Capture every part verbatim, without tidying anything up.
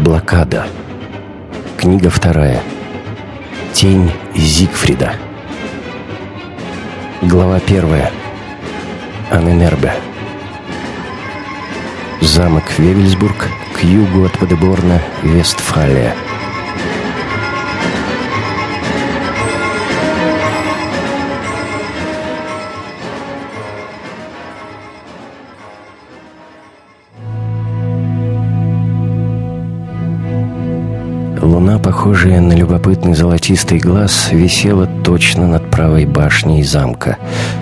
Блокада. Книга вторая. Тень Зигфрида. Глава первая. Анненербе. Замок Вевельсбург, к югу от Падеборна, Вестфалия. Луна, похожая на любопытный золотистый глаз, висела точно над правой башней замка.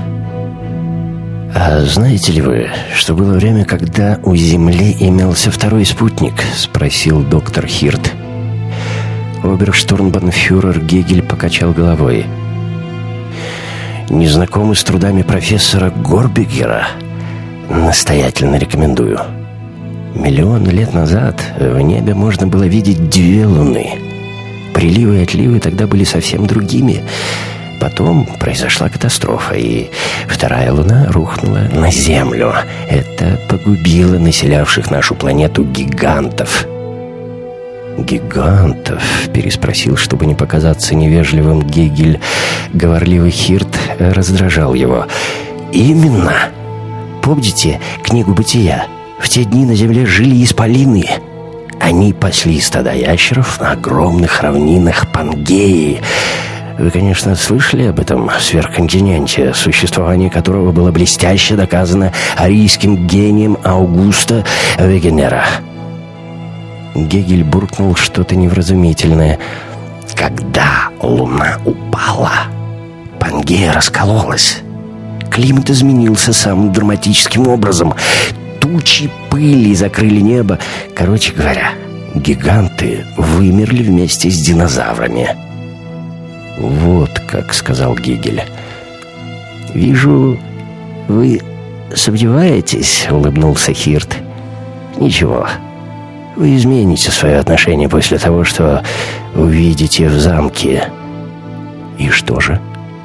«А знаете ли вы, что было время, когда у Земли имелся второй спутник?» — спросил доктор Хирт. Оберштурмбанфюрер Гегель покачал головой. «Не знакомы с трудами профессора Горбигера? Настоятельно рекомендую. Миллион лет назад в небе можно было видеть две луны. Приливы и отливы тогда были совсем другими. Потом произошла катастрофа, и вторая луна рухнула на Землю. Это погубило населявших нашу планету гигантов». «Гигантов?» — переспросил, чтобы не показаться невежливым Гегель. Говорливый Хирт раздражал его. «Именно! Помните книгу «Бытия»? В те дни на Земле жили исполины. Они пасли стада ящеров на огромных равнинах Пангеи. Вы, конечно, слышали об этом сверхконтиненте, существование которого было блестяще доказано арийским гением Аугуста Вегенера». Гегель буркнул что-то невразумительное. «Когда Луна упала, Пангея раскололась. Климат изменился самым драматическим образом. Тучи пыли закрыли небо. Короче говоря, гиганты вымерли вместе с динозаврами». «Вот как», — сказал Гегель. «Вижу, вы сомневаетесь», — улыбнулся Хирт. «Ничего, вы измените свое отношение после того, что увидите в замке». «И что же?»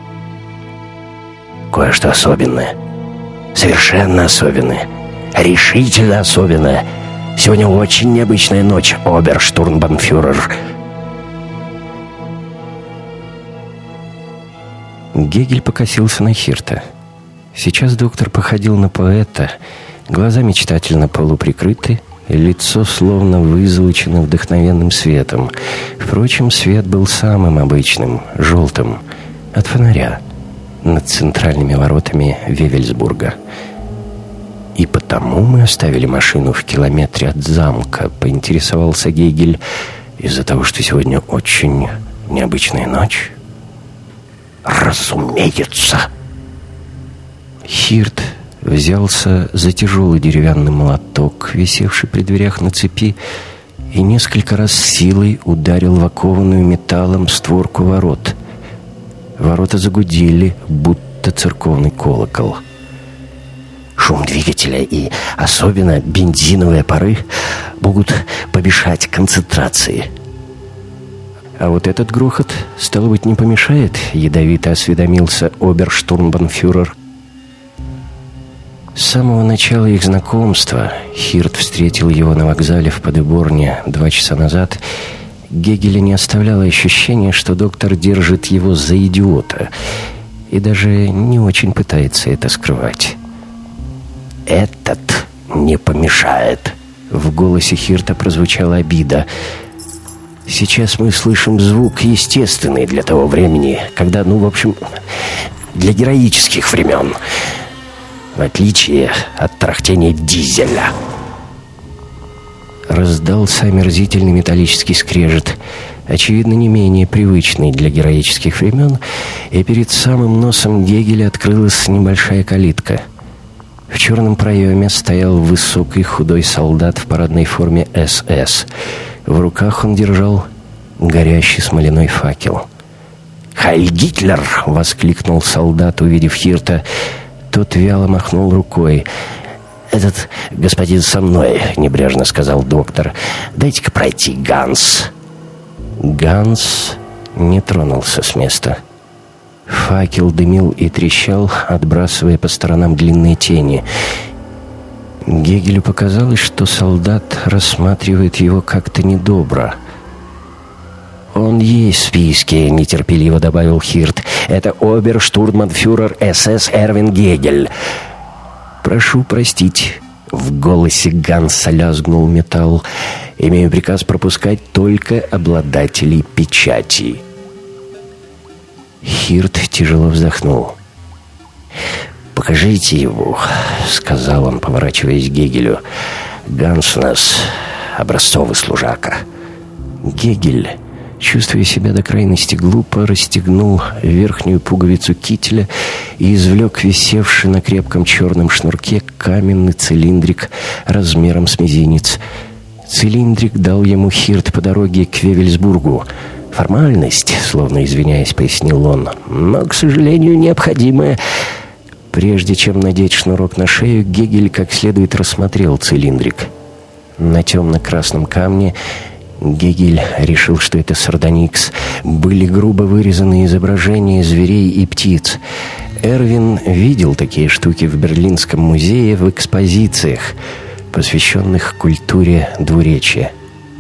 «Кое-что особенное. Совершенно особенное. Решительно особенное. Сегодня очень необычная ночь, оберштурмбанфюрер». Гегель покосился на Хирта. Сейчас доктор походил на поэта. Глаза мечтательно полуприкрыты, лицо словно вызвучено вдохновенным светом. Впрочем, свет был самым обычным, желтым, от фонаря над центральными воротами Вевельсбурга. «И потому мы оставили машину в километре от замка», — поинтересовался Гегель, «из-за того, что сегодня очень необычная ночь». «Разумеется!» Хирт взялся за тяжелый деревянный молоток, висевший при дверях на цепи, и несколько раз силой ударил в окованную металлом створку ворот. Ворота загудели, будто церковный колокол. Шум двигателя и особенно бензиновые пары могут помешать концентрации. «А вот этот грохот, стало быть, не помешает?» — ядовито осведомился оберштурмбанфюрер. С самого начала их знакомства, Хирт встретил его на вокзале в Падеборне два часа назад, Гегеля не оставляло ощущения, что доктор держит его за идиота и даже не очень пытается это скрывать. «Этот не помешает», — в голосе Хирта прозвучала обида. «Сейчас мы слышим звук естественный для того времени, когда, ну, в общем, для героических времен, в отличие от тарахтения дизеля». Раздался омерзительный металлический скрежет, очевидно, не менее привычный для героических времен, и перед самым носом Гегеля открылась небольшая калитка. В черном проеме стоял высокий худой солдат в парадной форме эс эс. В руках он держал горящий смоляной факел. «Хайль Гитлер!» — воскликнул солдат, увидев Хирта. Тот вяло махнул рукой. «Этот господин со мной», — небрежно сказал доктор. «Дайте-ка пройти, Ганс». Ганс не тронулся с места. Факел дымил и трещал, отбрасывая по сторонам длинные тени. Гегелю показалось, что солдат рассматривает его как-то недобро. «Он есть в списке», — нетерпеливо добавил Хирт. «Это оберштурмбанфюрер СС Эрвин Гегель». «Прошу простить», — в голосе Ганса лязгнул металл. «Имею приказ пропускать только обладателей печати». Хирт тяжело вздохнул. «Покажите его», — сказал он, поворачиваясь к Гегелю. «Ганс у нас образцовый служака». Гегель, чувствуя себя до крайности глупо, расстегнул верхнюю пуговицу кителя и извлек висевший на крепком черном шнурке каменный цилиндрик размером с мизинец. Цилиндрик дал ему Хирт по дороге к Вевельсбургу. «Формальность», — словно извиняясь, пояснил он, — «но, к сожалению, необходимая». Прежде чем надеть шнурок на шею, Гегель как следует рассмотрел цилиндрик. На темно-красном камне Гегель решил, что это сардоникс. Были грубо вырезаны изображения зверей и птиц. Эрвин видел такие штуки в Берлинском музее в экспозициях, посвященных культуре двуречия.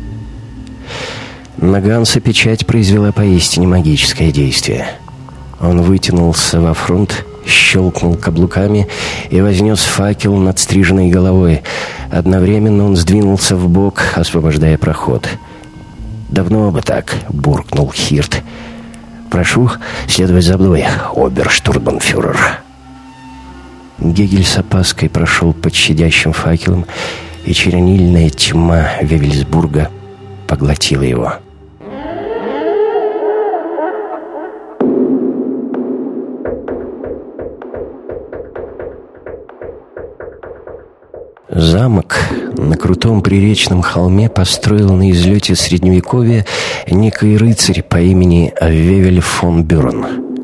На Ганса печать произвела поистине магическое действие. Он вытянулся во фронт, щелкнул каблуками и вознес факел над стриженной головой. Одновременно он сдвинулся вбок, освобождая проход. «Давно бы так», — буркнул Хирт. «Прошу следовать за мной, оберштурмбанфюрер». Гегель с опаской прошел под щадящим факелом, и чернильная тьма Вевельсбурга поглотила его. Замок на крутом приречном холме построил на излете Средневековья некий рыцарь по имени Вевель фон Бюрен.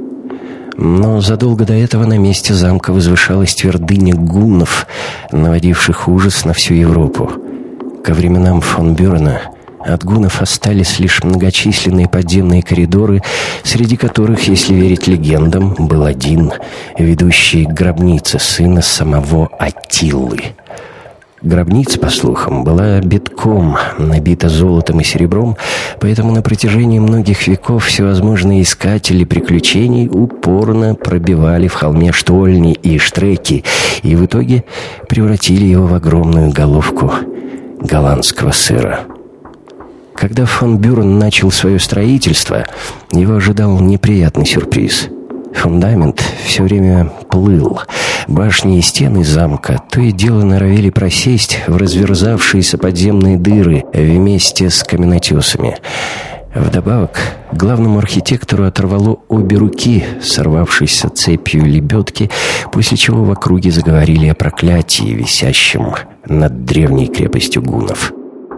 Но задолго до этого на месте замка возвышалась твердыня гуннов, наводивших ужас на всю Европу. Ко временам фон Бюрена от гуннов остались лишь многочисленные подземные коридоры, среди которых, если верить легендам, был один, ведущий к гробнице сына самого Аттилы. Гробница, по слухам, была битком набита золотом и серебром, поэтому на протяжении многих веков всевозможные искатели приключений упорно пробивали в холме штольни и штреки и в итоге превратили его в огромную головку голландского сыра. Когда фон Бюрен начал свое строительство, его ожидал неприятный сюрприз. Фундамент все время плыл. Башни и стены замка то и дело норовили просесть в разверзавшиеся подземные дыры вместе с каменотесами. Вдобавок, главному архитектору оторвало обе руки, сорвавшейся цепью лебедки, после чего в округе заговорили о проклятии, висящем над древней крепостью гуннов.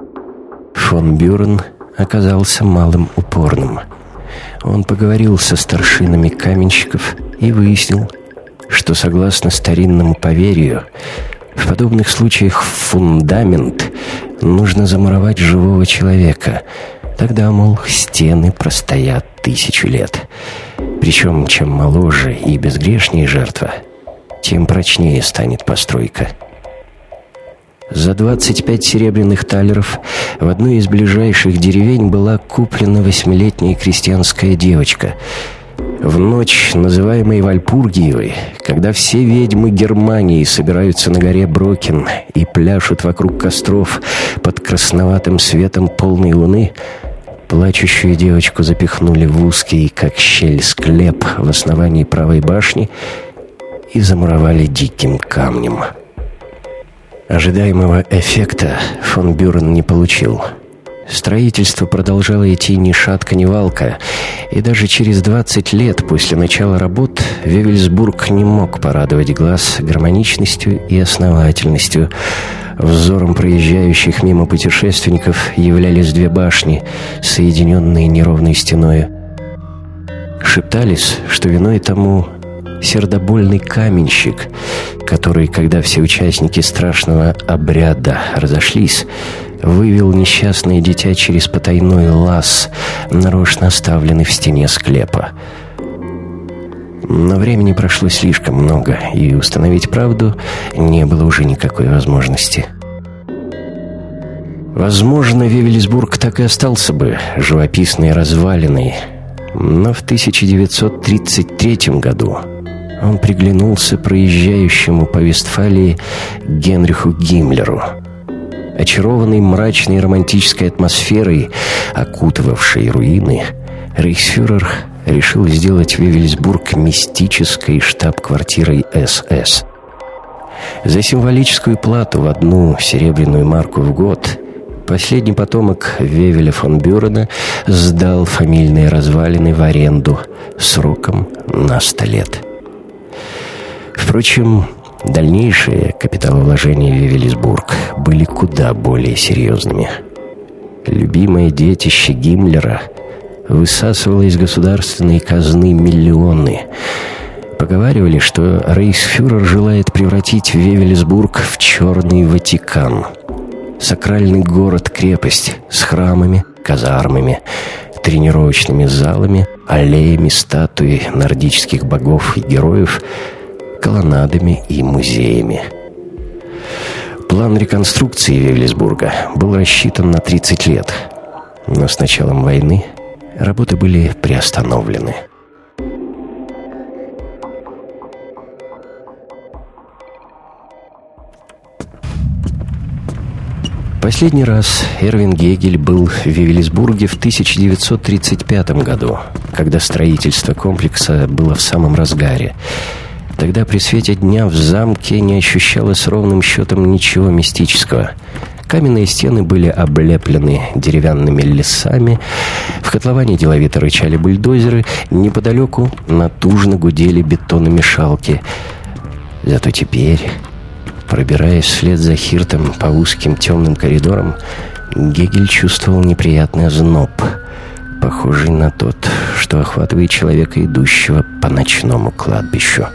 Фон Бюрен оказался малым упорным. Он поговорил со старшинами каменщиков и выяснил, что, согласно старинному поверью, в подобных случаях в фундамент нужно замуровать живого человека. Тогда, мол, стены простоят тысячу лет. Причем, чем моложе и безгрешнее жертва, тем прочнее станет постройка. За двадцать пять серебряных талеров в одной из ближайших деревень была куплена восьмилетняя крестьянская девочка. В ночь, называемой Вальпургиевой, когда все ведьмы Германии собираются на горе Брокен и пляшут вокруг костров под красноватым светом полной луны, плачущую девочку запихнули в узкий, как щель, склеп в основании правой башни и замуровали диким камнем. Ожидаемого эффекта фон Бюрен не получил. Строительство продолжало идти ни шатка, ни валка, и даже через двадцать лет после начала работ Вевельсбург не мог порадовать глаз гармоничностью и основательностью. Взором проезжающих мимо путешественников являлись две башни, соединенные неровной стеной. Шептались, что виной тому сердобольный каменщик, который, когда все участники страшного обряда разошлись, вывел несчастное дитя через потайной лаз, нарочно оставленный в стене склепа. Но времени прошло слишком много, и установить правду не было уже никакой возможности. Возможно, Вевелисбург так и остался бы живописной развалиной, но в тысяча девятьсот тридцать третьем году он приглянулся проезжающему по Вестфалии Генриху Гиммлеру. Очарованный мрачной романтической атмосферой, окутывавшей руины, рейхсфюрер решил сделать Вевелисбург мистической штаб-квартирой эс эс. За символическую плату в одну серебряную марку в год последний потомок Вевеля фон Бюрена сдал фамильные развалины в аренду сроком на сто лет. Впрочем, дальнейшие капиталовложения в Вевелисбург были куда более серьезными. Любимое детище Гиммлера высасывало из государственной казны миллионы. Поговаривали, что рейхсфюрер желает превратить Вевелисбург в Черный Ватикан. Сакральный город-крепость с храмами, казармами, тренировочными залами, аллеями статуи нордических богов и героев, колоннадами и музеями. План реконструкции Вевелисбурга был рассчитан на тридцать лет, но с началом войны работы были приостановлены. Последний раз Эрвин Гегель был в Вевелисбурге в тысяча девятьсот тридцать пятом году, когда строительство комплекса было в самом разгаре. Тогда при свете дня в замке не ощущалось ровным счетом ничего мистического. Каменные стены были облеплены деревянными лесами, в котловане деловито рычали бульдозеры, неподалеку натужно гудели бетономешалки. Зато теперь, пробираясь вслед за Хиртом по узким темным коридорам, Гегель чувствовал неприятный озноб, похожий на тот, что охватывает человека, идущего по ночному кладбищу.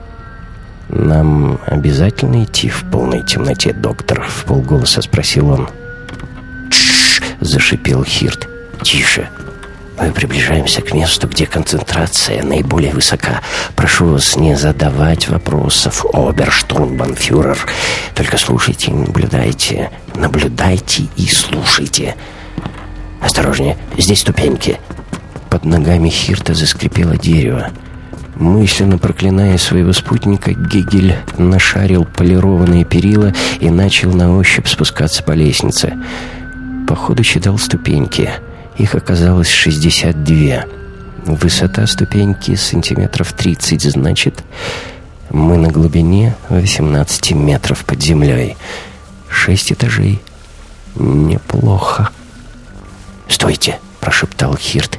«Нам обязательно идти в полной темноте, доктор?» — вполголоса спросил он. «Тш-ш-ш!» — зашипел Хирт. «Тише! Мы приближаемся к месту, где концентрация наиболее высока. Прошу вас не задавать вопросов, оберштурмбанфюрер. Только слушайте и наблюдайте. Наблюдайте и слушайте. Осторожнее, здесь ступеньки». Под ногами Хирта заскрипело дерево. Мысленно проклиная своего спутника, Гегель нашарил полированные перила и начал на ощупь спускаться по лестнице. По ходу считал ступеньки. Их оказалось шестьдесят две. Высота ступеньки сантиметров тридцать, значит, мы на глубине восемнадцать метров под землей. Шесть этажей. Неплохо. «Стойте!» — прошептал Хирт.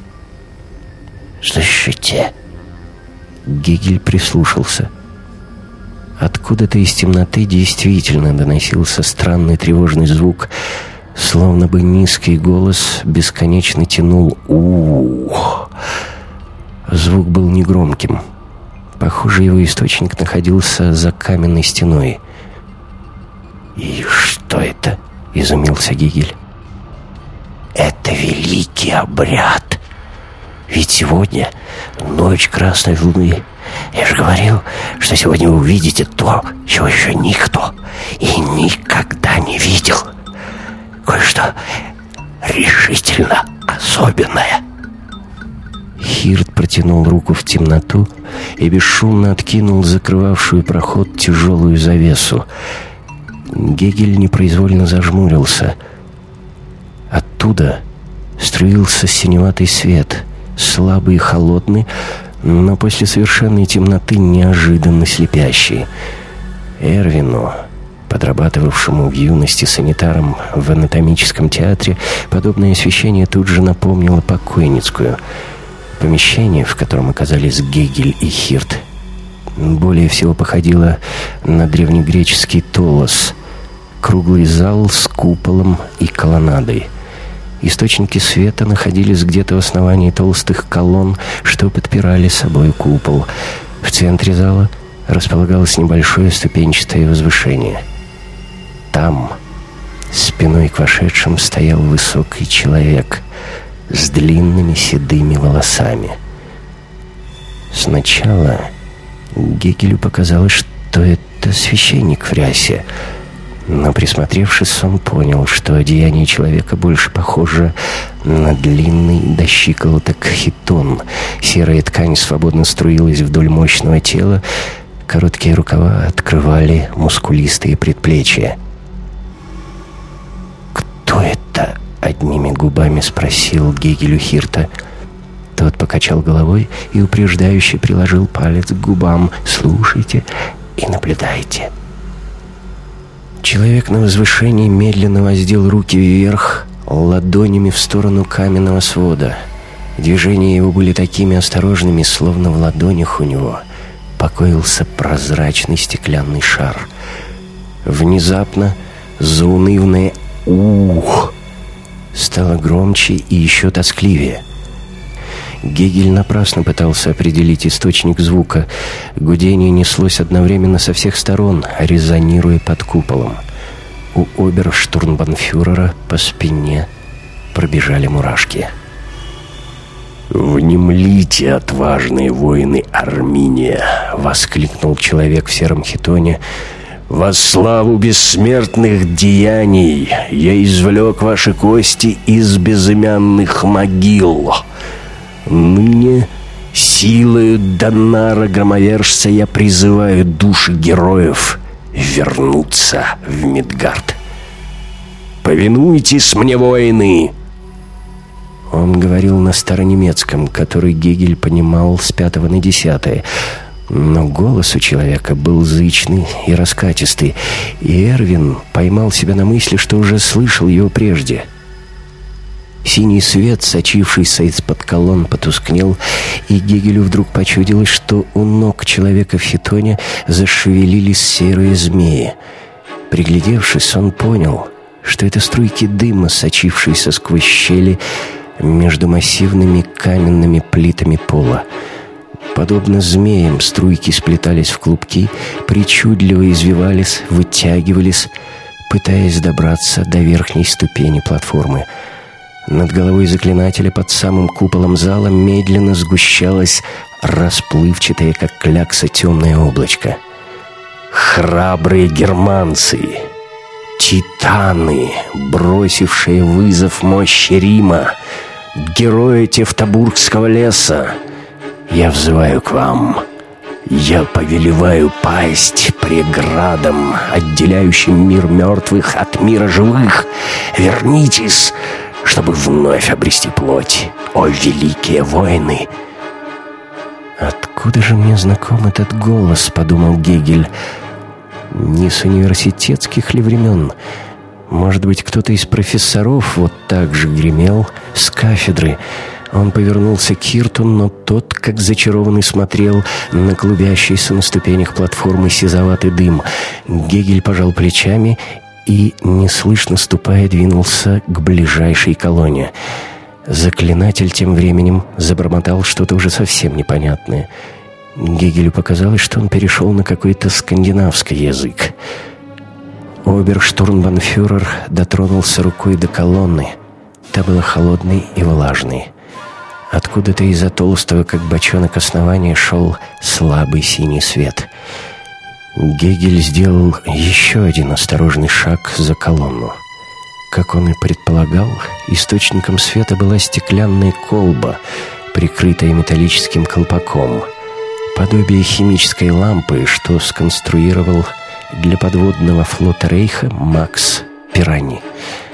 «Слышите?» Гегель прислушался. Откуда-то из темноты действительно доносился странный тревожный звук, словно бы низкий голос бесконечно тянул «у-у-у». Звук был негромким. Похоже, его источник находился за каменной стеной. «И что это?» — изумился Гегель. «Это великий обряд. Ведь сегодня ночь Красной Луны. Я же говорил, что сегодня вы увидите то, чего еще никто и никогда не видел. Кое-что решительно особенное». Хирт протянул руку в темноту и бесшумно откинул закрывавшую проход тяжелую завесу. Гегель непроизвольно зажмурился. Оттуда струился синеватый свет, слабый и холодный, но после совершенной темноты неожиданно слепящий. Эрвину, подрабатывавшему в юности санитаром в анатомическом театре, подобное освещение тут же напомнило покойницкую. Помещение, в котором оказались Гегель и Хирт, более всего походило на древнегреческий толос, круглый зал с куполом и колоннадой. Источники света находились где-то в основании толстых колонн, что подпирали собой купол. В центре зала располагалось небольшое ступенчатое возвышение. Там, спиной к вошедшим, стоял высокий человек с длинными седыми волосами. Сначала Гегелю показалось, что это священник в рясе, но, присмотревшись, он понял, что одеяние человека больше похоже на длинный до щиколоток хитон. Серая ткань свободно струилась вдоль мощного тела, короткие рукава открывали мускулистые предплечья. «Кто это?» — одними губами спросил Гегель у Хирта. Тот покачал головой и упреждающе приложил палец к губам. «Слушайте и наблюдайте». Человек на возвышении медленно воздел руки вверх, ладонями в сторону каменного свода. Движения его были такими осторожными, словно в ладонях у него покоился прозрачный стеклянный шар. Внезапно заунывное «ух» стало громче и еще тоскливее. Гегель напрасно пытался определить источник звука. Гудение неслось одновременно со всех сторон, резонируя под куполом. У оберштурмбанфюрера по спине пробежали мурашки. «Внемлите, отважные воины Арминия!» — воскликнул человек в сером хитоне. «Во славу бессмертных деяний я извлек ваши кости из безымянных могил. Ныне силою Донара Громовержца я призываю души героев вернуться в Мидгард. Повинуйтесь мне, воины!» Он говорил на старонемецком, который Гегель понимал с пятого на десятое, но голос у человека был зычный и раскатистый, и Эрвин поймал себя на мысли, что уже слышал его прежде. Синий свет, сочившийся из-под колонн, потускнел, и Гегелю вдруг почудилось, что у ног человека в хитоне зашевелились серые змеи. Приглядевшись, он понял, что это струйки дыма, сочившиеся сквозь щели между массивными каменными плитами пола. Подобно змеям, струйки сплетались в клубки, причудливо извивались, вытягивались, пытаясь добраться до верхней ступени платформы. Над головой заклинателя под самым куполом зала медленно сгущалось расплывчатое, как клякса, темное облачко. Храбрые германцы, титаны, бросившие вызов мощи Рима, герои Тевтобургского леса, я взываю к вам. Я повелеваю пасть преградам, отделяющим мир мертвых от мира живых. Вернитесь, чтобы вновь обрести плоть, о великие воины!» «Откуда же мне знаком этот голос?» — подумал Гегель. «Не с университетских ли времен? Может быть, кто-то из профессоров вот так же гремел с кафедры?» Он повернулся к Хирту, но тот, как зачарованный, смотрел на клубящийся на ступенях платформы сизоватый дым. Гегель пожал плечами и, неслышно ступая, двинулся к ближайшей колонне. Заклинатель тем временем забормотал что-то уже совсем непонятное. Гегелю показалось, что он перешел на какой-то скандинавский язык. Оберштурмбанфюрер дотронулся рукой до колонны. Та была холодной и влажной. Откуда-то из-за толстого, как бочонок, основания шел слабый синий свет. Гегель сделал еще один осторожный шаг за колонну. Как он и предполагал, источником света была стеклянная колба, прикрытая металлическим колпаком, подобие химической лампы, что сконструировал для подводного флота Рейха Макс Пирани.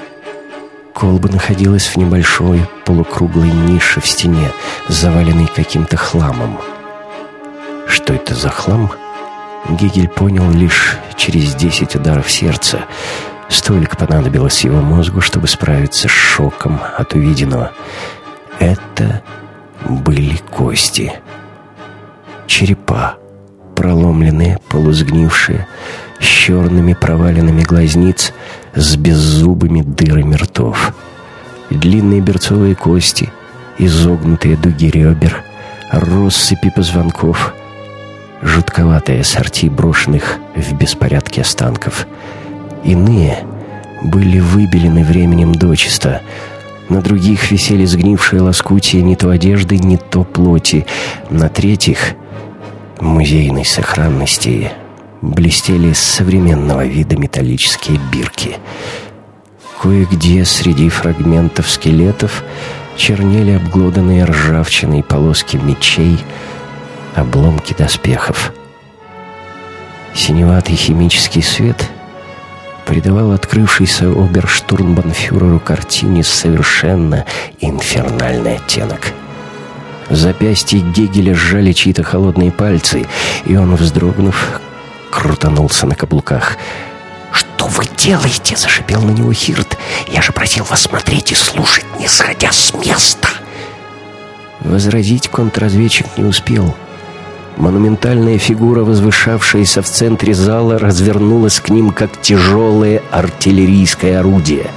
Колба находилась в небольшой полукруглой нише в стене, заваленной каким-то хламом. Что это за хлам? Гегель понял лишь через десять ударов сердца. Столько понадобилось его мозгу, чтобы справиться с шоком от увиденного. Это были кости. Черепа, проломленные, полусгнившие, с черными проваленными глазниц, с беззубыми дырами ртов. Длинные берцовые кости, изогнутые дуги ребер, россыпи позвонков, жутковатые ассорти брошенных в беспорядке останков. Иные были выбелены временем дочисто, На других висели сгнившие лоскутия не то одежды, не то плоти. На третьих, музейной сохранности, блестели современного вида металлические бирки. Кое-где среди фрагментов скелетов чернели обглоданные ржавчиной полоски мечей, обломки доспехов. Синеватый химический свет придавал открывшейся оберштурмбанфюреру картине совершенно инфернальный оттенок. Запястье Гегеля сжали чьи-то холодные пальцы, и он, вздрогнув, крутанулся на каблуках. «Что вы делаете?» — зашипел на него Хирт. «Я же просил вас смотреть и слушать, не сходя с места!» Возразить контрразведчик не успел. Монументальная фигура, возвышавшаяся в центре зала, развернулась к ним, как тяжелое артиллерийское орудие.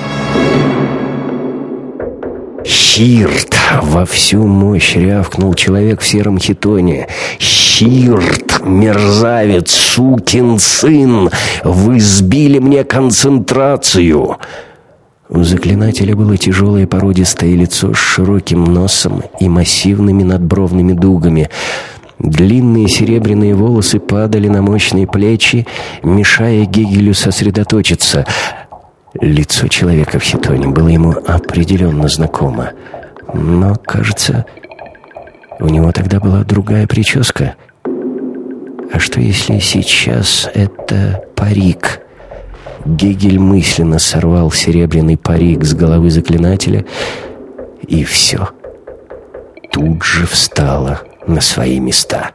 «Хирт!» — во всю мощь рявкнул человек в сером хитоне. «Хирт! Мерзавец! Сукин сын! Вы сбили мне концентрацию!» У заклинателя было тяжелое породистое лицо с широким носом и массивными надбровными дугами. Длинные серебряные волосы падали на мощные плечи, мешая Гегелю сосредоточиться. Лицо человека в хитоне было ему определенно знакомо. Но, кажется, у него тогда была другая прическа. А что если сейчас это парик? Гегель мысленно сорвал серебряный парик с головы заклинателя, и все тут же встало на свои места.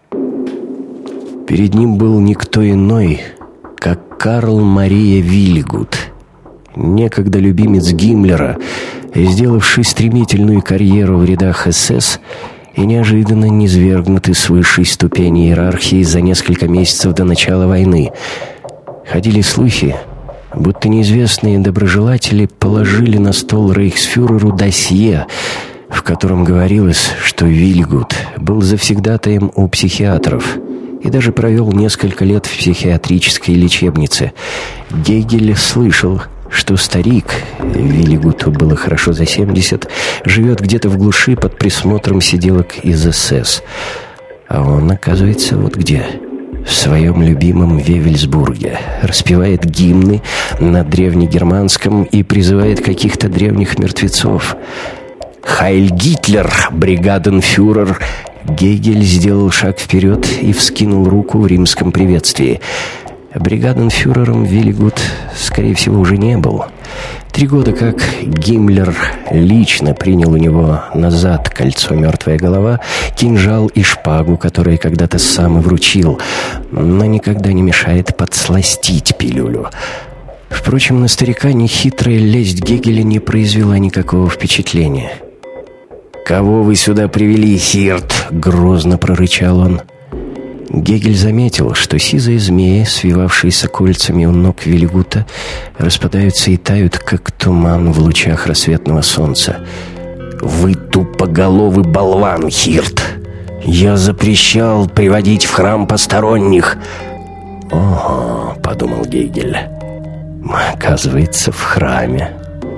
Перед ним был никто иной, как Карл Мария Вильгут, некогда любимец Гиммлера, сделавший стремительную карьеру в рядах СС и неожиданно низвергнутый с высшей ступени иерархии за несколько месяцев до начала войны. Ходили слухи, будто неизвестные доброжелатели положили на стол рейхсфюреру досье, в котором говорилось, что Вильгут был завсегдатаем у психиатров и даже провел несколько лет в психиатрической лечебнице. Гегель слышал, что старик, Вильгуту было хорошо за семьдесят, живет где-то в глуши под присмотром сиделок из СС. А он, оказывается, вот где, в своем любимом Вевельсбурге, распевает гимны на древнегерманском и призывает каких-то древних мертвецов. «Хайль Гитлер, бригаденфюрер!» Гегель сделал шаг вперед и вскинул руку в римском приветствии. Бригаденфюрером Вильгут, скорее всего, уже не был. Три года как Гиммлер лично принял у него назад кольцо «Мертвая голова», кинжал и шпагу, которые когда-то сам и вручил, но никогда не мешает подсластить пилюлю. Впрочем, на старика нехитрая лесть Гегеля не произвела никакого впечатления. «Кого вы сюда привели, Хирт?» — грозно прорычал он. Гегель заметил, что сизые змеи, свивавшиеся кольцами у ног Вильгута, распадаются и тают, как туман в лучах рассветного солнца. «Вы тупоголовый болван, Хирт! Я запрещал приводить в храм посторонних!» «Ого!» — подумал Гегель. «Оказывается, в храме».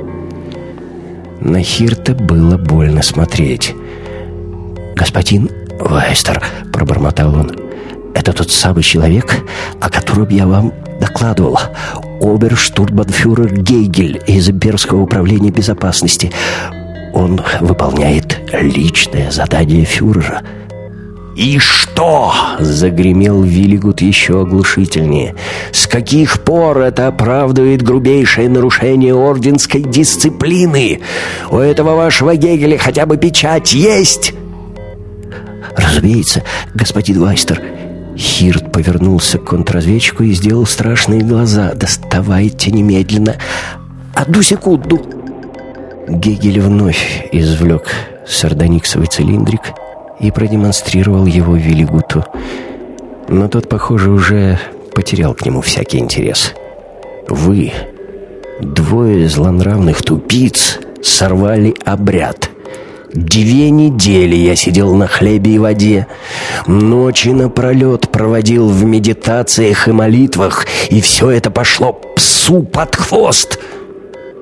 На Хирта было больно смотреть. «Господин Вайстер», — пробормотал он, — «это тот самый человек, о котором я вам докладывал. Оберштурмбанфюрер Гегель из Имперского управления безопасности. Он выполняет личное задание фюрера». «И что?» — загремел Вильгут еще оглушительнее. «С каких пор это оправдывает грубейшее нарушение орденской дисциплины? У этого вашего Гегеля хотя бы печать есть?» «Разумеется, господин Вайстер». Хирт повернулся к контрразведчику и сделал страшные глаза. «Доставайте немедленно. Одну секунду». Гегель вновь извлек сардониксовый цилиндрик и продемонстрировал его Вильгуту. Но тот, похоже, уже потерял к нему всякий интерес. «Вы, двое злонравных тупиц, сорвали обряд. Две недели я сидел на хлебе и воде, ночи напролет проводил в медитациях и молитвах, и все это пошло псу под хвост».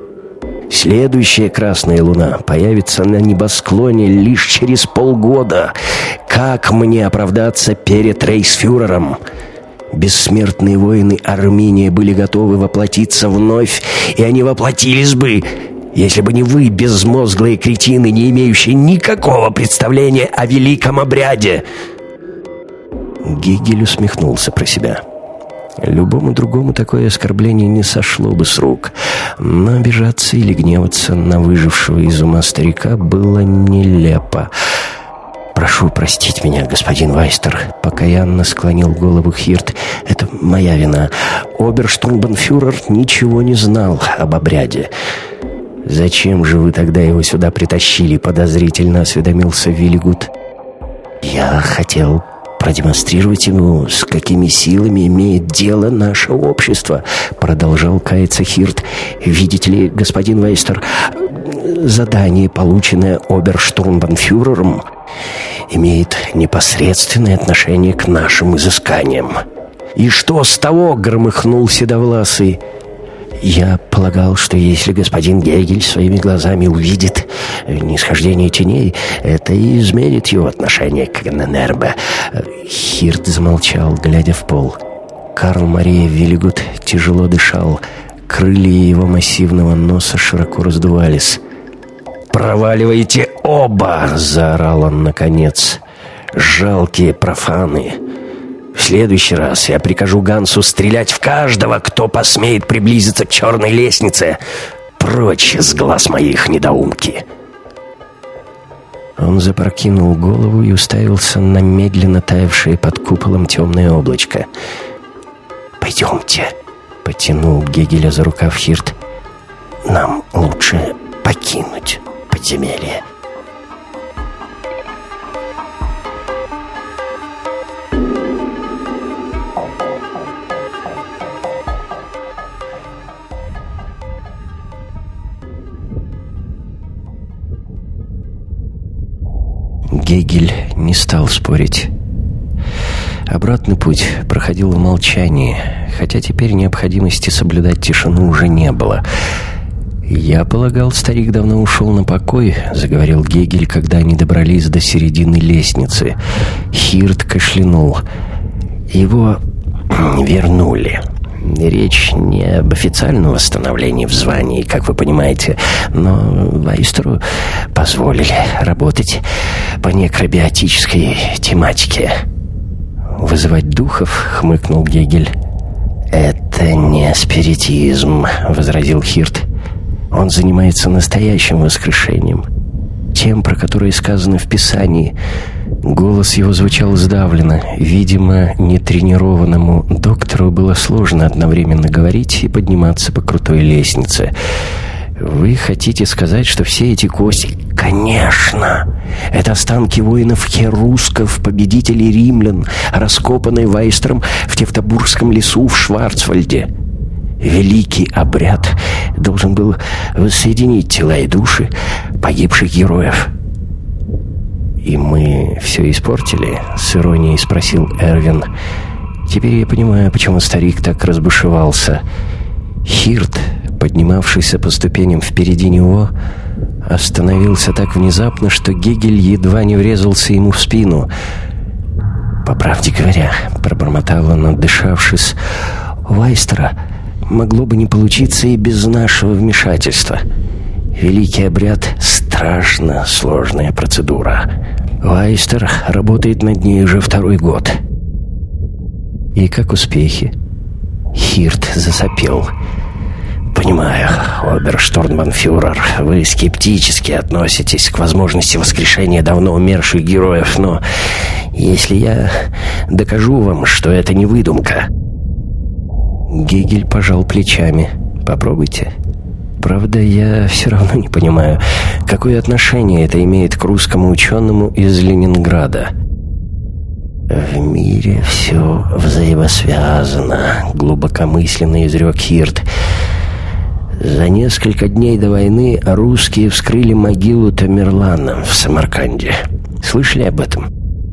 Следующая красная луна появится на небосклоне лишь через полгода. Как мне оправдаться перед рейхсфюрером? Бессмертные воины Армения были готовы воплотиться вновь, и они воплотились бы, если бы не вы, безмозглые кретины, не имеющие никакого представления о великом обряде. Гегель усмехнулся про себя. Любому другому такое оскорбление не сошло бы с рук, но обижаться или гневаться на выжившего из ума старика было нелепо. «Прошу простить меня, господин Вайстер», — покаянно склонил голову Хирт. «Это моя вина. Оберштурмбанфюрер ничего не знал об обряде». «Зачем же вы тогда его сюда притащили?» — подозрительно осведомился Виллигуд. «Я хотел продемонстрировать ему, с какими силами имеет дело наше общество», — продолжал каяться Хирт. «Видите ли, господин Вайстер, задание, полученное оберштурмбанфюрером, имеет непосредственное отношение к нашим изысканиям». «И что с того?» — громыхнул седовласый. «Я полагал, что если господин Гегель своими глазами увидит нисхождение теней, это и изменит его отношение к Ненербе». Хирт замолчал, глядя в пол. Карл Мария Виллигуд тяжело дышал. Крылья его массивного носа широко раздувались. «Проваливайте оба!» — заорал он наконец. «Жалкие профаны! В следующий раз я прикажу Гансу стрелять в каждого, кто посмеет приблизиться к черной лестнице. Прочь с глаз моих, недоумки!» Он запрокинул голову и уставился на медленно таявшее под куполом темное облачко. «Пойдемте», — потянул Гегеля за рукав Хирт. «Нам лучше покинуть подземелье». Гегель не стал спорить. Обратный путь проходил в молчании, хотя теперь необходимости соблюдать тишину уже не было. «Я полагал, старик давно ушел на покой», — заговорил Гегель, когда они добрались до середины лестницы. Хирт кашлянул. «Его вернули. Речь не об официальном восстановлении в звании, как вы понимаете, но Вайстеру позволили работать по некробиотической тематике». «Вызывать духов?» — хмыкнул Гегель. «Это не спиритизм», — возразил Хирт. «Он занимается настоящим воскрешением, тем, про которое сказано в Писании». Голос его звучал сдавленно. Видимо, нетренированному доктору было сложно одновременно говорить и подниматься по крутой лестнице. «Вы хотите сказать, что все эти кости...» «Конечно! Это останки воинов херусков, победителей римлян, раскопанные Вайстером в Тевтобургском лесу в Шварцвальде. Великий обряд должен был воссоединить тела и души погибших героев». «И мы все испортили?» — с иронией спросил Эрвин. «Теперь я понимаю, почему старик так разбушевался». Хирт, поднимавшийся по ступеням впереди него, остановился так внезапно, что Гегель едва не врезался ему в спину. «По правде говоря», — пробормотал он, отдышавшись, — «у Вайстера могло бы не получиться и без нашего вмешательства. Великий обряд — страшно сложная процедура. Вайстер работает над ней уже второй год». «И как успехи?» Хирт засопел. «Понимаю, оберштурмбанфюрер, вы скептически относитесь к возможности воскрешения давно умерших героев, но если я докажу вам, что это не выдумка...» Гегель пожал плечами. «Попробуйте. Правда, я все равно не понимаю, какое отношение это имеет к русскому ученому из Ленинграда». «В мире все взаимосвязано», — глубокомысленно изрек Хирт. «За несколько дней до войны русские вскрыли могилу Тамерлана в Самарканде. Слышали об этом?»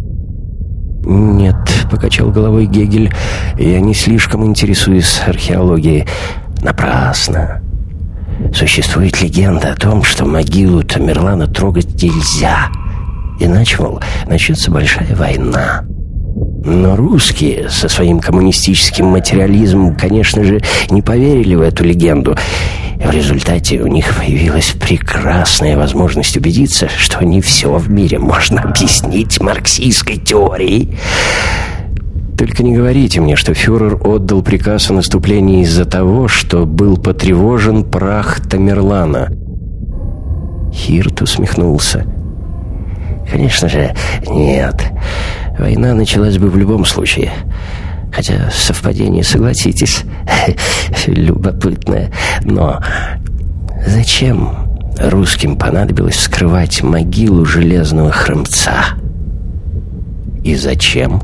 «Нет», — покачал головой Гегель, — «я не слишком интересуюсь археологией». «Напрасно. Существует легенда о том, что могилу Тамерлана трогать нельзя, иначе, мол, начнется большая война. Но русские со своим коммунистическим материализмом, конечно же, не поверили в эту легенду. В результате у них появилась прекрасная возможность убедиться, что не все в мире можно объяснить марксистской теорией. Только не говорите мне, что фюрер отдал приказ о наступлении из-за того, что был потревожен прах Тамерлана. Хирт усмехнулся. Конечно же, нет. Война началась бы в любом случае. Хотя совпадение, согласитесь, любопытное. Но зачем русским понадобилось вскрывать могилу Железного Хрымца? И зачем?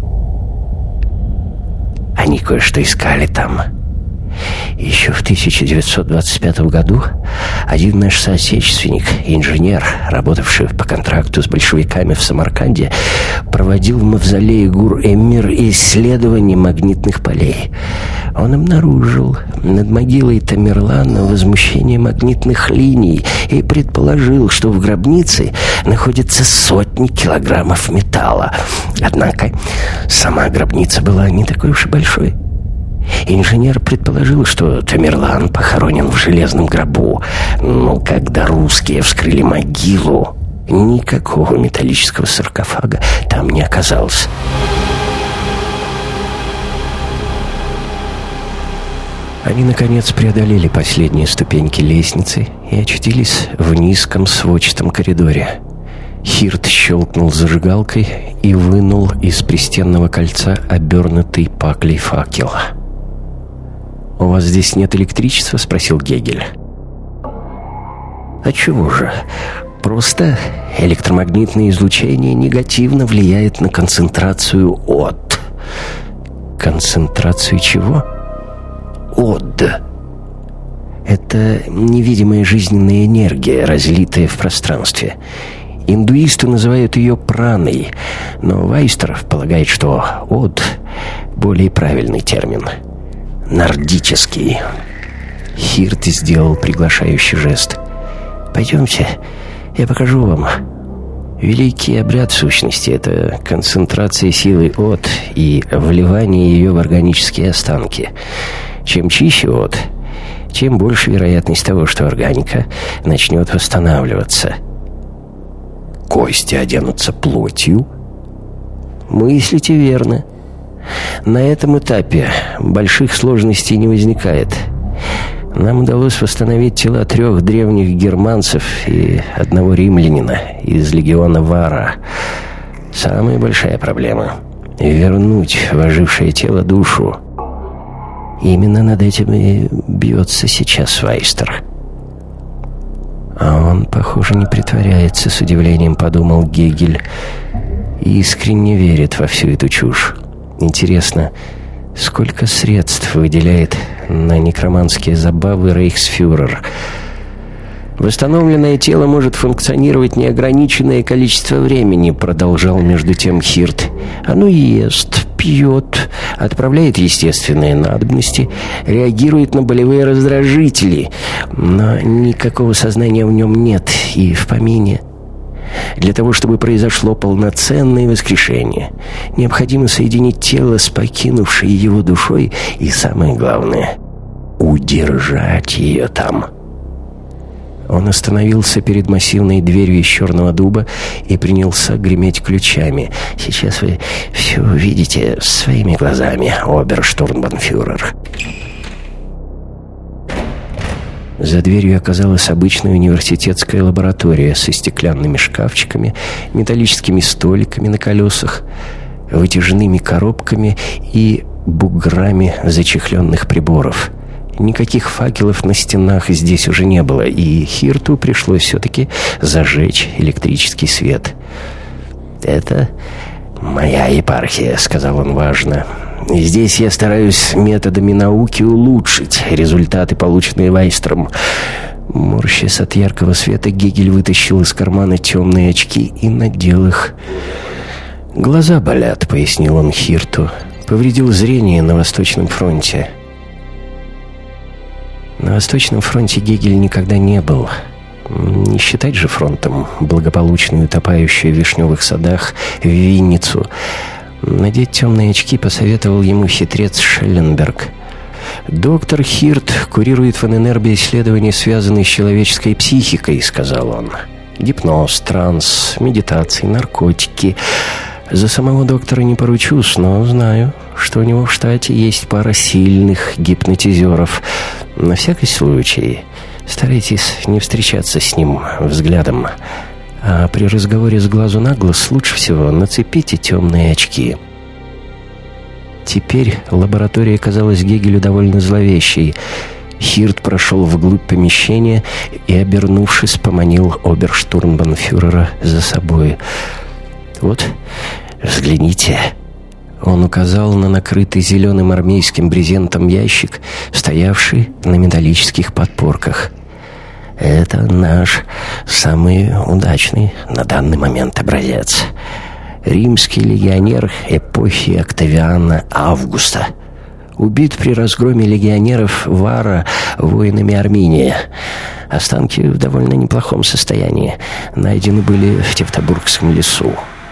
Они кое-что искали там. Еще в тысяча девятьсот двадцать пятом году один наш соотечественник, инженер, работавший по контракту с большевиками в Самарканде, проводил в мавзолее Гур-Эмир исследование магнитных полей. Он обнаружил над могилой Тамерлана возмущение магнитных линий и предположил, что в гробнице находятся сотни килограммов металла. Однако сама гробница была не такой уж и большой. Инженер предположил, что Тамерлан похоронен в железном гробу, но когда русские вскрыли могилу, никакого металлического саркофага там не оказалось. Они, наконец, преодолели последние ступеньки лестницы и очутились в низком сводчатом коридоре. Хирт щелкнул зажигалкой и вынул из пристенного кольца обернутый паклей факел. «У вас здесь нет электричества?» — спросил Гегель. «А чего же? Просто электромагнитное излучение негативно влияет на концентрацию од». «Концентрацию чего?» «Од». Это невидимая жизненная энергия, разлитая в пространстве. Индуисты называют ее праной, но Вайстер полагает, что од — более правильный термин. Нордический. Хирт сделал приглашающий жест. «Пойдемте, я покажу вам. Великий обряд в сущности — это концентрация силы од и вливание ее в органические останки. Чем чище од, тем больше вероятность того, что органика начнет восстанавливаться. Кости оденутся плотью?» Мыслите верно. На этом этапе больших сложностей не возникает. Нам удалось восстановить тела трех древних германцев и одного римлянина из легиона Вара. Самая большая проблема — вернуть в ожившее тело душу. Именно над этим и бьется сейчас Вайстер. А он, похоже, не притворяется, с удивлением подумал Гегель. И искренне верит во всю эту чушь. Интересно, сколько средств выделяет на некроманские забавы рейхсфюрер? «Восстановленное тело может функционировать неограниченное количество времени», — продолжал между тем Хирт. «Оно ест, пьет, отправляет естественные надобности, реагирует на болевые раздражители, но никакого сознания в нем нет и в помине. Для того, чтобы произошло полноценное воскрешение, необходимо соединить тело с покинувшей его душой и, самое главное, удержать ее там». Он остановился перед массивной дверью из черного дуба и принялся греметь ключами. «Сейчас вы все увидите своими глазами, оберштурмбанфюрер». За дверью оказалась обычная университетская лаборатория со стеклянными шкафчиками, металлическими столиками на колесах, вытяжными коробками и буграми зачехленных приборов. Никаких факелов на стенах здесь уже не было, и Хирту пришлось все-таки зажечь электрический свет. «Это моя епархия», — сказал он важно. «Здесь я стараюсь методами науки улучшить результаты, полученные Вайстером». Морщась от яркого света, Гегель вытащил из кармана темные очки и надел их. «Глаза болят», — пояснил он Хирту. «Повредил зрение на Восточном фронте». На Восточном фронте Гегель никогда не был. Не считать же фронтом благополучную утопающую в вишневых садах Винницу. Надеть темные очки посоветовал ему хитрец Шелленберг. «Доктор Хирт курирует в эн эн эр бэ исследования, связанные с человеческой психикой», — сказал он. «Гипноз, транс, медитации, наркотики. За самого доктора не поручусь, но знаю, что у него в штате есть пара сильных гипнотизеров. На всякий случай старайтесь не встречаться с ним взглядом. А при разговоре с глазу на глаз лучше всего нацепите темные очки». Теперь лаборатория казалась Гегелю довольно зловещей. Хирт прошел вглубь помещения и, обернувшись, поманил оберштурмбанфюрера за собой. «Вот, взгляните». Он указал на накрытый зеленым армейским брезентом ящик, стоявший на металлических подпорках. «Это наш самый удачный на данный момент образец. Римский легионер эпохи Октавиана Августа. Убит при разгроме легионеров Вара воинами Армения. Останки в довольно неплохом состоянии. Найдены были в Тевтобургском лесу».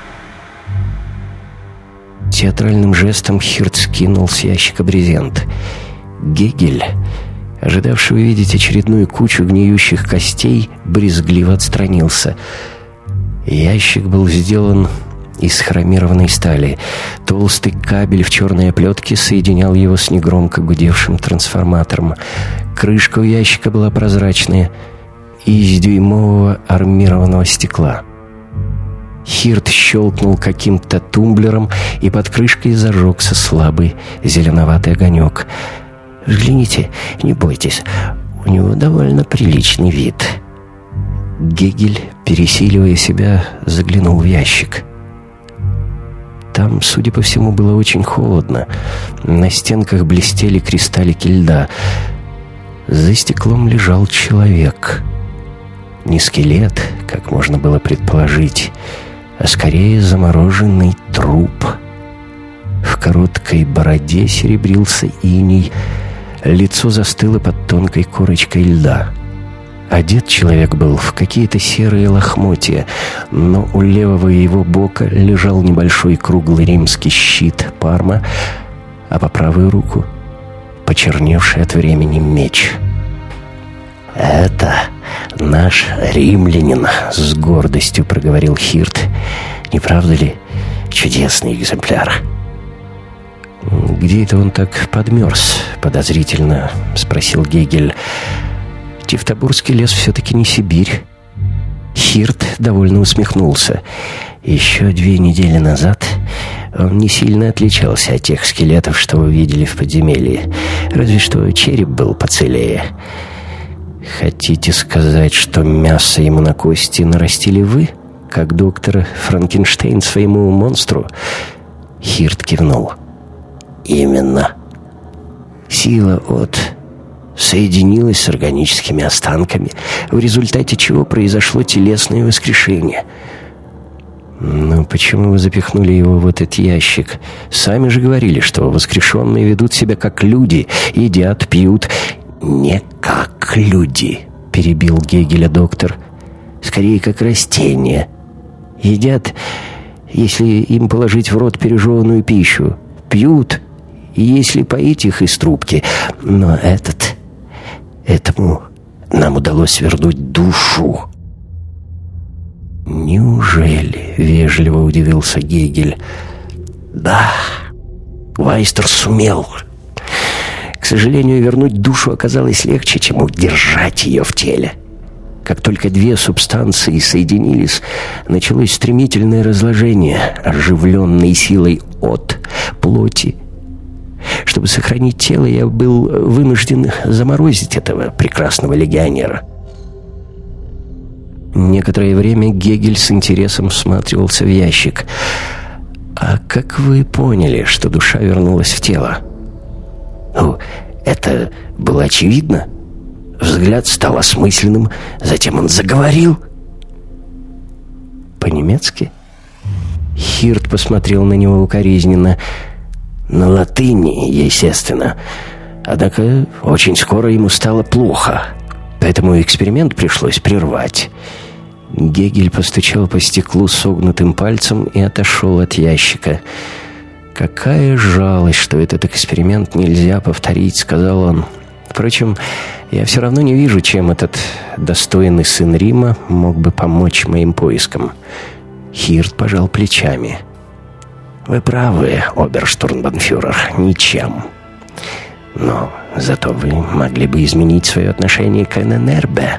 Театральным жестом Хирт скинул с ящика брезент. Гегель, ожидавший увидеть очередную кучу гниющих костей, брезгливо отстранился. Ящик был сделан из хромированной стали. Толстый кабель в черной оплетке соединял его с негромко гудевшим трансформатором. Крышка у ящика была прозрачная и из дюймового армированного стекла. Хирт щелкнул каким-то тумблером, и под крышкой зажегся слабый зеленоватый огонек. «Взгляните, не бойтесь, у него довольно приличный вид». Гегель, пересиливая себя, заглянул в ящик. Там, судя по всему, было очень холодно. На стенках блестели кристаллики льда. За стеклом лежал человек. Не скелет, как можно было предположить, а скорее замороженный труп. В короткой бороде серебрился иней, лицо застыло под тонкой корочкой льда. Одет человек был в какие-то серые лохмотья, но у левого его бока лежал небольшой круглый римский щит Парма, а по правую руку — почерневший от времени меч. «Это наш римлянин», — с гордостью проговорил Хирт. «Не правда ли? Чудесный экземпляр». «Где это он так подмерз?» — подозрительно спросил Гегель. «Тевтобургский лес все-таки не Сибирь». Хирт довольно усмехнулся. «Еще две недели назад он не сильно отличался от тех скелетов, что вы видели в подземелье. Разве что череп был поцелее». «Хотите сказать, что мясо ему на кости нарастили вы, как доктор Франкенштейн своему монстру?» Хирт кивнул. «Именно. Сила от соединилась с органическими останками, в результате чего произошло телесное воскрешение». «Ну, почему вы запихнули его в этот ящик? Сами же говорили, что воскрешенные ведут себя как люди, едят, пьют». «Не как люди», — перебил Гегеля доктор. «Скорее, как растения. Едят, если им положить в рот пережеванную пищу. Пьют, если поить их из трубки. Но этот... этому нам удалось вернуть душу». «Неужели?» — вежливо удивился Гегель. «Да, Вайстер сумел. К сожалению, вернуть душу оказалось легче, чем удержать ее в теле. Как только две субстанции соединились, началось стремительное разложение, оживленной силой от плоти. Чтобы сохранить тело, я был вынужден заморозить этого прекрасного легионера». Некоторое время Гегель с интересом всматривался в ящик. «А как вы поняли, что душа вернулась в тело?» «Ну, это было очевидно. Взгляд стал осмысленным, затем он заговорил». «По-немецки?» Хирт посмотрел на него укоризненно. «На латыни, естественно. Однако очень скоро ему стало плохо, поэтому эксперимент пришлось прервать. Гегель постучал по стеклу согнутым пальцем и отошел от ящика. «Какая жалость, что этот эксперимент нельзя повторить», — сказал он. «Впрочем, я все равно не вижу, чем этот достойный сын Рима мог бы помочь моим поискам». Хирт пожал плечами. «Вы правы, оберштурмбанфюрер, ничем. Но зато вы могли бы изменить свое отношение к Анненербе».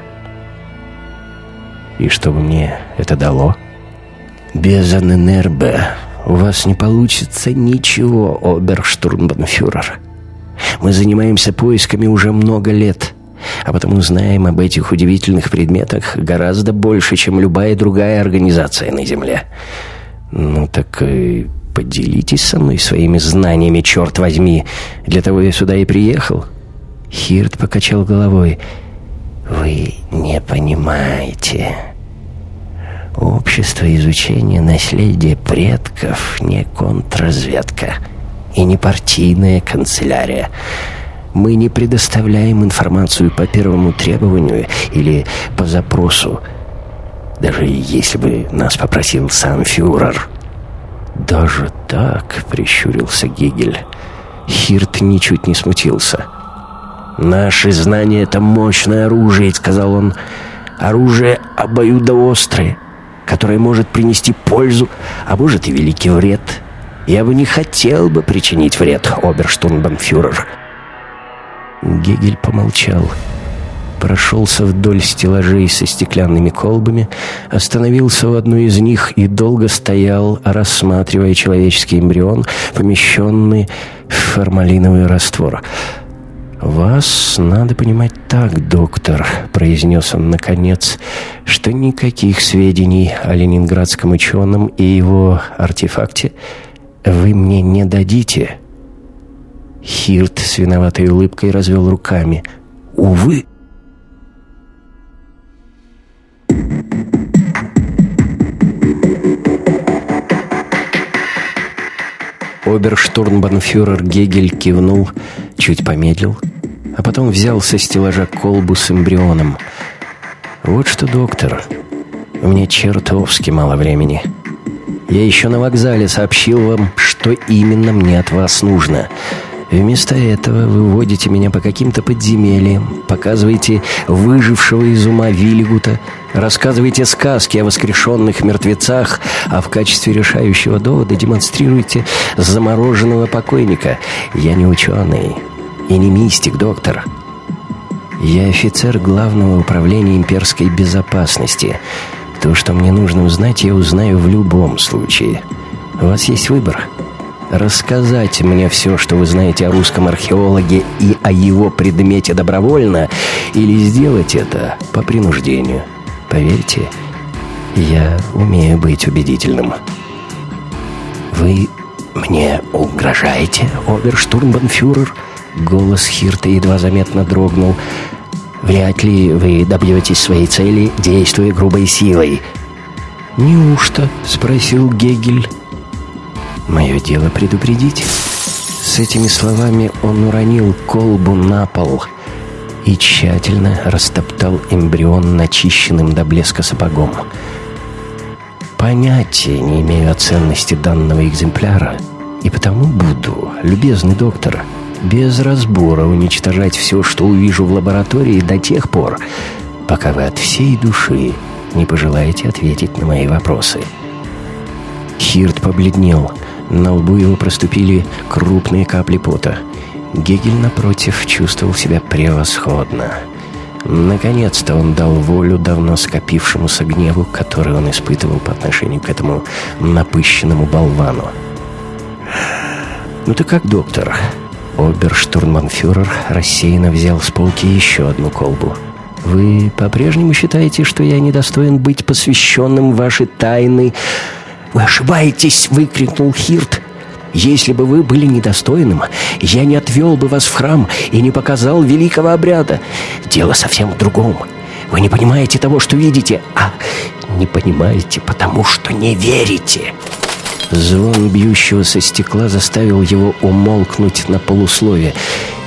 «И что бы мне это дало?» «Без Анненербе у вас не получится ничего, оберштурмбанфюрер. Мы занимаемся поисками уже много лет, а потому знаем об этих удивительных предметах гораздо больше, чем любая другая организация на Земле. Ну так и поделитесь со мной своими знаниями, черт возьми. Для того я сюда и приехал». Хирт покачал головой. «Вы не понимаете. Общество изучения наследия предков не контрразведка и не партийная канцелярия. Мы не предоставляем информацию по первому требованию или по запросу, даже если бы нас попросил сам фюрер». «Даже так?» — прищурился Гегель. Хирт ничуть не смутился. «Наши знания — это мощное оружие», — сказал он. «Оружие обоюдоострое, которое может принести пользу, а может и великий вред. Я бы не хотел бы причинить вред, оберштурмбанфюрер». Гегель помолчал, прошелся вдоль стеллажей со стеклянными колбами, остановился в одной из них и долго стоял, рассматривая человеческий эмбрион, помещенный в формалиновый раствор. «Вас надо понимать так, доктор», — произнес он наконец, «что никаких сведений о ленинградском ученом и его артефакте вы мне не дадите». Хирт с виноватой улыбкой развел руками. «Увы». Оберштурмбанфюрер Гегель кивнул, чуть помедлил, а потом взял со стеллажа колбу с эмбрионом. «Вот что, доктор, у меня чертовски мало времени. Я еще на вокзале сообщил вам, что именно мне от вас нужно. Вместо этого вы водите меня по каким-то подземельям, показываете выжившего из ума Виллигута, рассказываете сказки о воскрешенных мертвецах, а в качестве решающего довода демонстрируете замороженного покойника. Я не ученый и не мистик, доктор. Я офицер Главного управления имперской безопасности. То, что мне нужно узнать, я узнаю в любом случае. У вас есть выбор. Рассказать мне все, что вы знаете о русском археологе и о его предмете добровольно, или сделать это по принуждению. Поверьте, я умею быть убедительным». «Вы мне угрожаете, оберштурмбанфюрер?» Голос Хирта едва заметно дрогнул. «Вряд ли вы добьетесь своей цели, действуя грубой силой». «Неужто?» — спросил Гегель. «Мое дело предупредить». С этими словами он уронил колбу на пол и тщательно растоптал эмбрион начищенным до блеска сапогом. «Понятия не имею о ценности данного экземпляра, и потому буду, любезный доктор, без разбора уничтожать все, что увижу в лаборатории до тех пор, пока вы от всей души не пожелаете ответить на мои вопросы». Хирт побледнел. На лбу его проступили крупные капли пота. Гегель, напротив, чувствовал себя превосходно. Наконец-то он дал волю давно скопившемуся гневу, который он испытывал по отношению к этому напыщенному болвану. «Ну ты как, доктор?» Оберштурмбанфюрер рассеянно взял с полки еще одну колбу. «Вы по-прежнему считаете, что я недостоин быть посвященным в ваши тайны?» «Вы ошибаетесь!» — выкрикнул Хирт. «Если бы вы были недостойным, я не отвел бы вас в храм и не показал великого обряда. Дело совсем в другом. Вы не понимаете того, что видите, а не понимаете, потому что не верите». Звон бьющегося стекла заставил его умолкнуть на полуслове.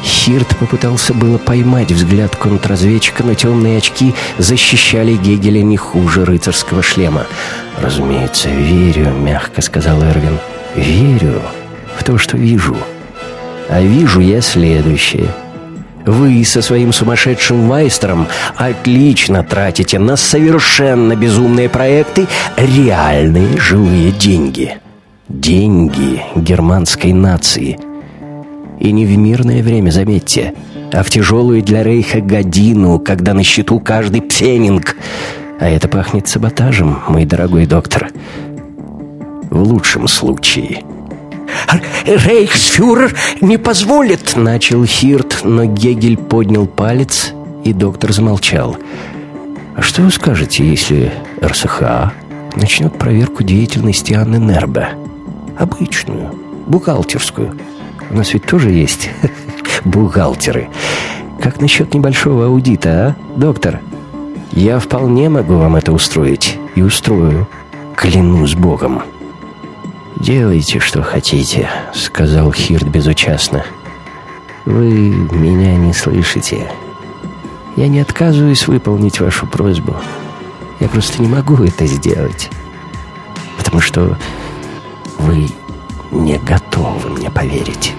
Хирт попытался было поймать взгляд контрразведчика, но темные очки защищали Гегеля не хуже рыцарского шлема. «Разумеется, верю», — мягко сказал Эрвин. «Верю в то, что вижу. А вижу я следующее. Вы со своим сумасшедшим майстером отлично тратите на совершенно безумные проекты реальные живые деньги. Деньги германской нации. И не в мирное время, заметьте, а в тяжелую для Рейха годину, когда на счету каждый пфенинг. А это пахнет саботажем, мой дорогой доктор. В лучшем случае». «Рейхсфюрер не позволит!» — начал Хирт, но Гегель поднял палец, и доктор замолчал. «А что вы скажете, если эр эс ха а начнет проверку деятельности Анны Нербе? Обычную, бухгалтерскую. У нас ведь тоже есть бухгалтеры. Как насчет небольшого аудита, а, доктор? Я вполне могу вам это устроить. И устрою. Клянусь Богом». «Делайте, что хотите», — сказал Хирт безучастно. «Вы меня не слышите. Я не отказываюсь выполнить вашу просьбу. Я просто не могу это сделать, потому что вы не готовы мне поверить».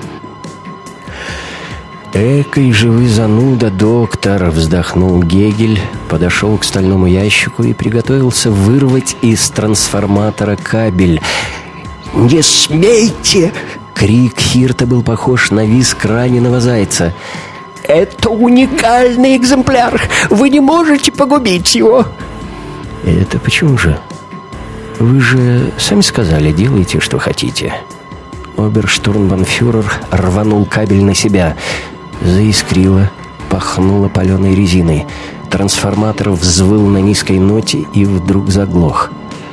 «Экой же вы зануда, доктор!» — вздохнул Гегель, подошел к стальному ящику и приготовился вырвать из трансформатора кабель. «Не смейте!» Крик Хирта был похож на визг раненого зайца. «Это уникальный экземпляр! Вы не можете погубить его!» «Это почему же? Вы же сами сказали, делайте, что хотите». Оберштурмбанфюрер рванул кабель на себя. Заискрило, пахнуло паленой резиной. Трансформатор взвыл на низкой ноте и вдруг заглох.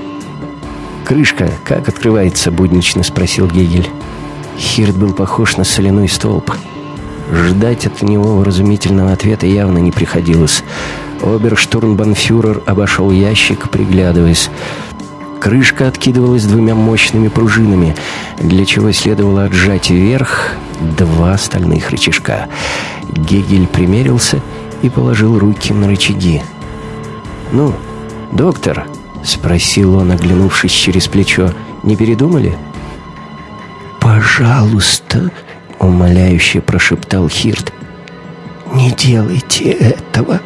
«Крышка как открывается?» — буднично спросил Гегель. Хирт был похож на соляной столб. Ждать от него вразумительного ответа явно не приходилось. Оберштурмбанфюрер обошел ящик, приглядываясь. Крышка откидывалась двумя мощными пружинами, для чего следовало отжать вверх два стальных рычажка. Гегель примерился и положил руки на рычаги. «Ну, доктор?» — спросил он, оглянувшись через плечо. «Не передумали?» «Пожалуйста», — умоляюще прошептал Хирт, — «не делайте этого».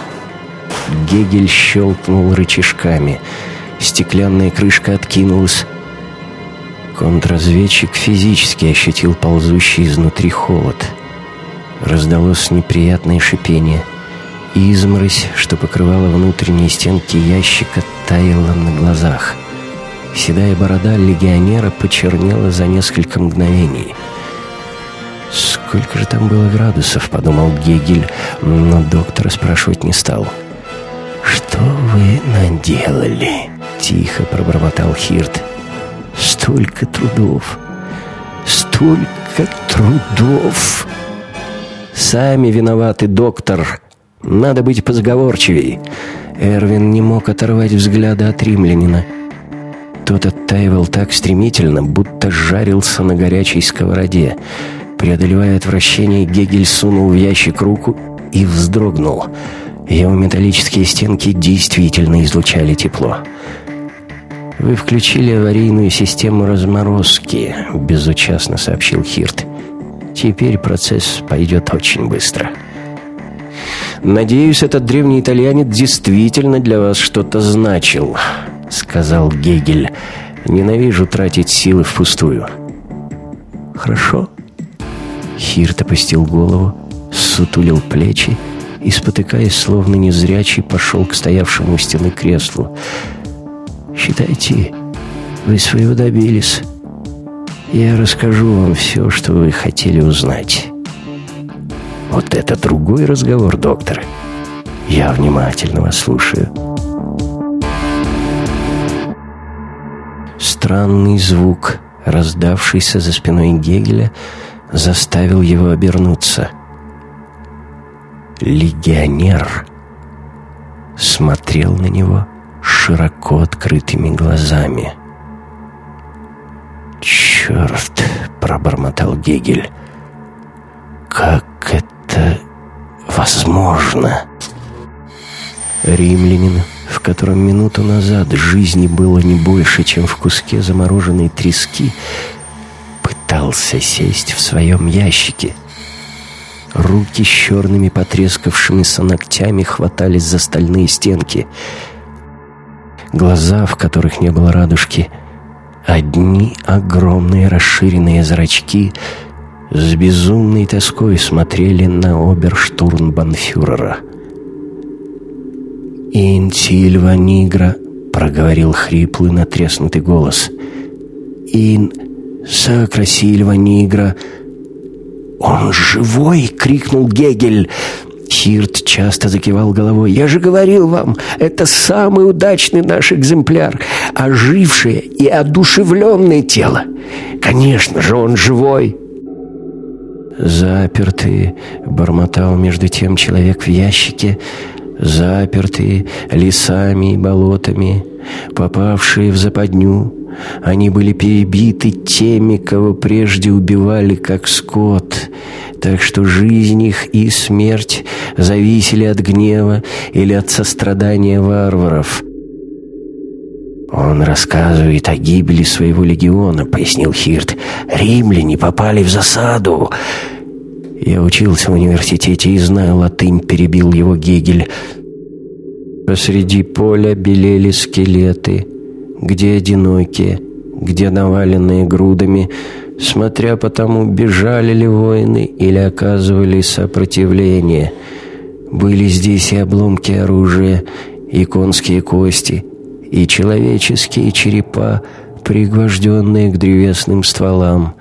Гегель щелкнул рычажками. Стеклянная крышка откинулась. Контрразведчик физически ощутил ползущий изнутри холод. Раздалось неприятное шипение. Изморозь, что покрывала внутренние стенки ящика, таяла на глазах. Седая борода легионера почернела за несколько мгновений. «Сколько же там было градусов?» — подумал Гегель, но доктора спрашивать не стал. «Что вы наделали?» — тихо пробормотал Хирт. «Столько трудов! Столько трудов!» «Сами виноваты, доктор. Надо быть позговорчивей». Эрвин не мог оторвать взгляда от римлянина. Тот оттаивал так стремительно, будто жарился на горячей сковороде. Преодолевая отвращение, Гегель сунул в ящик руку и вздрогнул. Его металлические стенки действительно излучали тепло. «Вы включили аварийную систему разморозки», — безучастно сообщил Хирт. «Теперь процесс пойдет очень быстро». «Надеюсь, этот древний итальянец действительно для вас что-то значил», — сказал Гегель. «Ненавижу тратить силы впустую». «Хорошо». Хирт опустил голову, сутулил плечи и, спотыкаясь, словно незрячий, пошел к стоявшему у стены креслу. «Считайте, вы своего добились. Я расскажу вам все, что вы хотели узнать». «Вот это другой разговор, доктор. Я внимательно вас слушаю». Странный звук, раздавшийся за спиной Гегеля, заставил его обернуться. Легионер смотрел на него широко открытыми глазами. «Черт!» — пробормотал Гегель. «Как невозможно. Римлянин, в котором минуту назад жизни было не больше, чем в куске замороженной трески, пытался сесть в своем ящике. Руки с черными потрескавшимися ногтями хватались за стальные стенки. Глаза, в которых не было радужки, одни огромные расширенные зрачки с безумной тоской смотрели на оберштурмбанфюрера. «Ин Сильва Нигра», — проговорил хриплый натреснутый голос. «Ин Сакра Сильва Нигра». «Он живой!» — крикнул Гегель. Хирт часто закивал головой. «Я же говорил вам, это самый удачный наш экземпляр. Ожившее и одушевленное тело. Конечно же, он живой!» «Запертый», — бормотал между тем человек в ящике, «запертые лесами и болотами, попавшие в западню. Они были перебиты теми, кого прежде убивали как скот, так что жизнь их и смерть зависели от гнева или от сострадания варваров». «Он рассказывает о гибели своего легиона», — пояснил Хирт. «Римляне попали в засаду». «Я учился в университете и знаю латынь», — перебил его Гегель. «Посреди поля белели скелеты, где одинокие, где наваленные грудами, смотря по тому, бежали ли воины или оказывали сопротивление. Были здесь и обломки оружия, и конские кости, и человеческие черепа, пригвожденные к древесным стволам.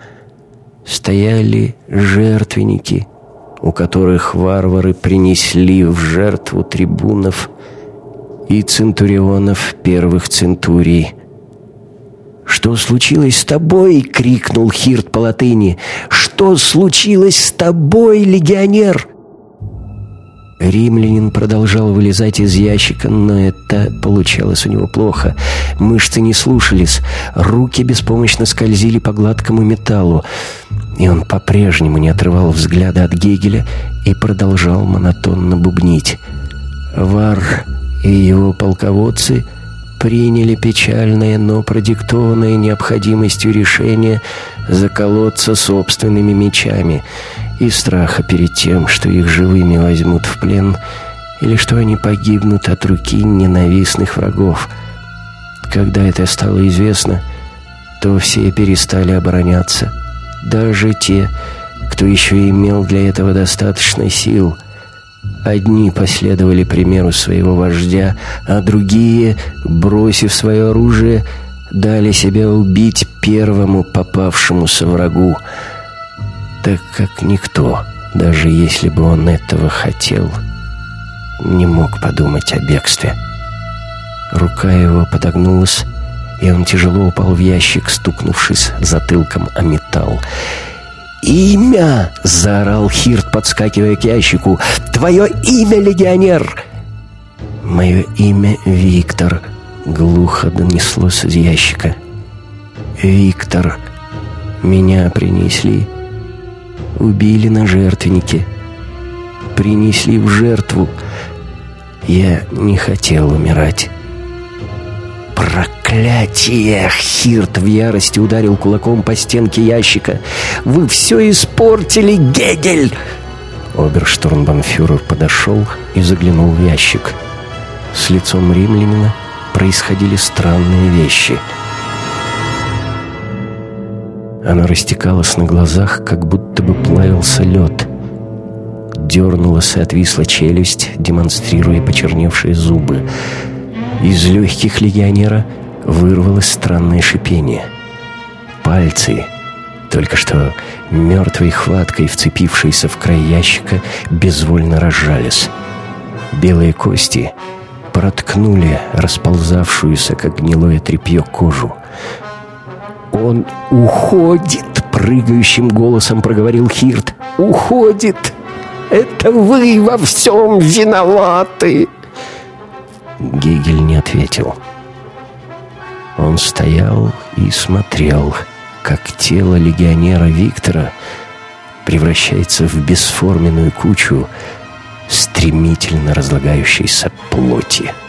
Стояли жертвенники, у которых варвары принесли в жертву трибунов и центурионов первых центурий». «Что случилось с тобой?» — крикнул Хирт по латыни. «Что случилось с тобой, легионер?» Римлянин продолжал вылезать из ящика, но это получалось у него плохо. Мышцы не слушались, руки беспомощно скользили по гладкому металлу, и он по-прежнему не отрывал взгляда от Гегеля и продолжал монотонно бубнить. Вар и его полководцы приняли печальное, но продиктованное необходимостью решение заколоться собственными мечами и страха перед тем, что их живыми возьмут в плен или что они погибнут от руки ненавистных врагов. Когда это стало известно, то все перестали обороняться, даже те, кто еще имел для этого достаточно сил. Одни последовали примеру своего вождя, а другие, бросив свое оружие, дали себя убить первому попавшемуся врагу, так как никто, даже если бы он этого хотел, не мог подумать о бегстве. Рука его подогнулась, и он тяжело упал в ящик, стукнувшись затылком о металл. «Имя!» — заорал Хирт, подскакивая к ящику. «Твое имя, легионер!» «Мое имя Виктор», — глухо донеслось из ящика. «Виктор, меня принесли, убили на жертвеннике, принесли в жертву. Я не хотел умирать». «Проклятие!» — Хирт в ярости ударил кулаком по стенке ящика. «Вы все испортили, Гегель!» Оберштурмбанфюрер подошел и заглянул в ящик. С лицом римлянина происходили странные вещи. Оно растекалось на глазах, как будто бы плавился лед. Дернулась и отвисла челюсть, демонстрируя почерневшие зубы. Из легких легионера вырвалось странное шипение. Пальцы, только что мертвой хваткой вцепившиеся в край ящика, безвольно разжались. Белые кости проткнули расползавшуюся, как гнилое тряпье, кожу. «Он уходит!» — прыгающим голосом проговорил Хирт. «Уходит! Это вы во всем виноваты!» Гегель не ответил. Он стоял и смотрел, как тело легионера Виктора превращается в бесформенную кучу с стремительно разлагающейся плоти.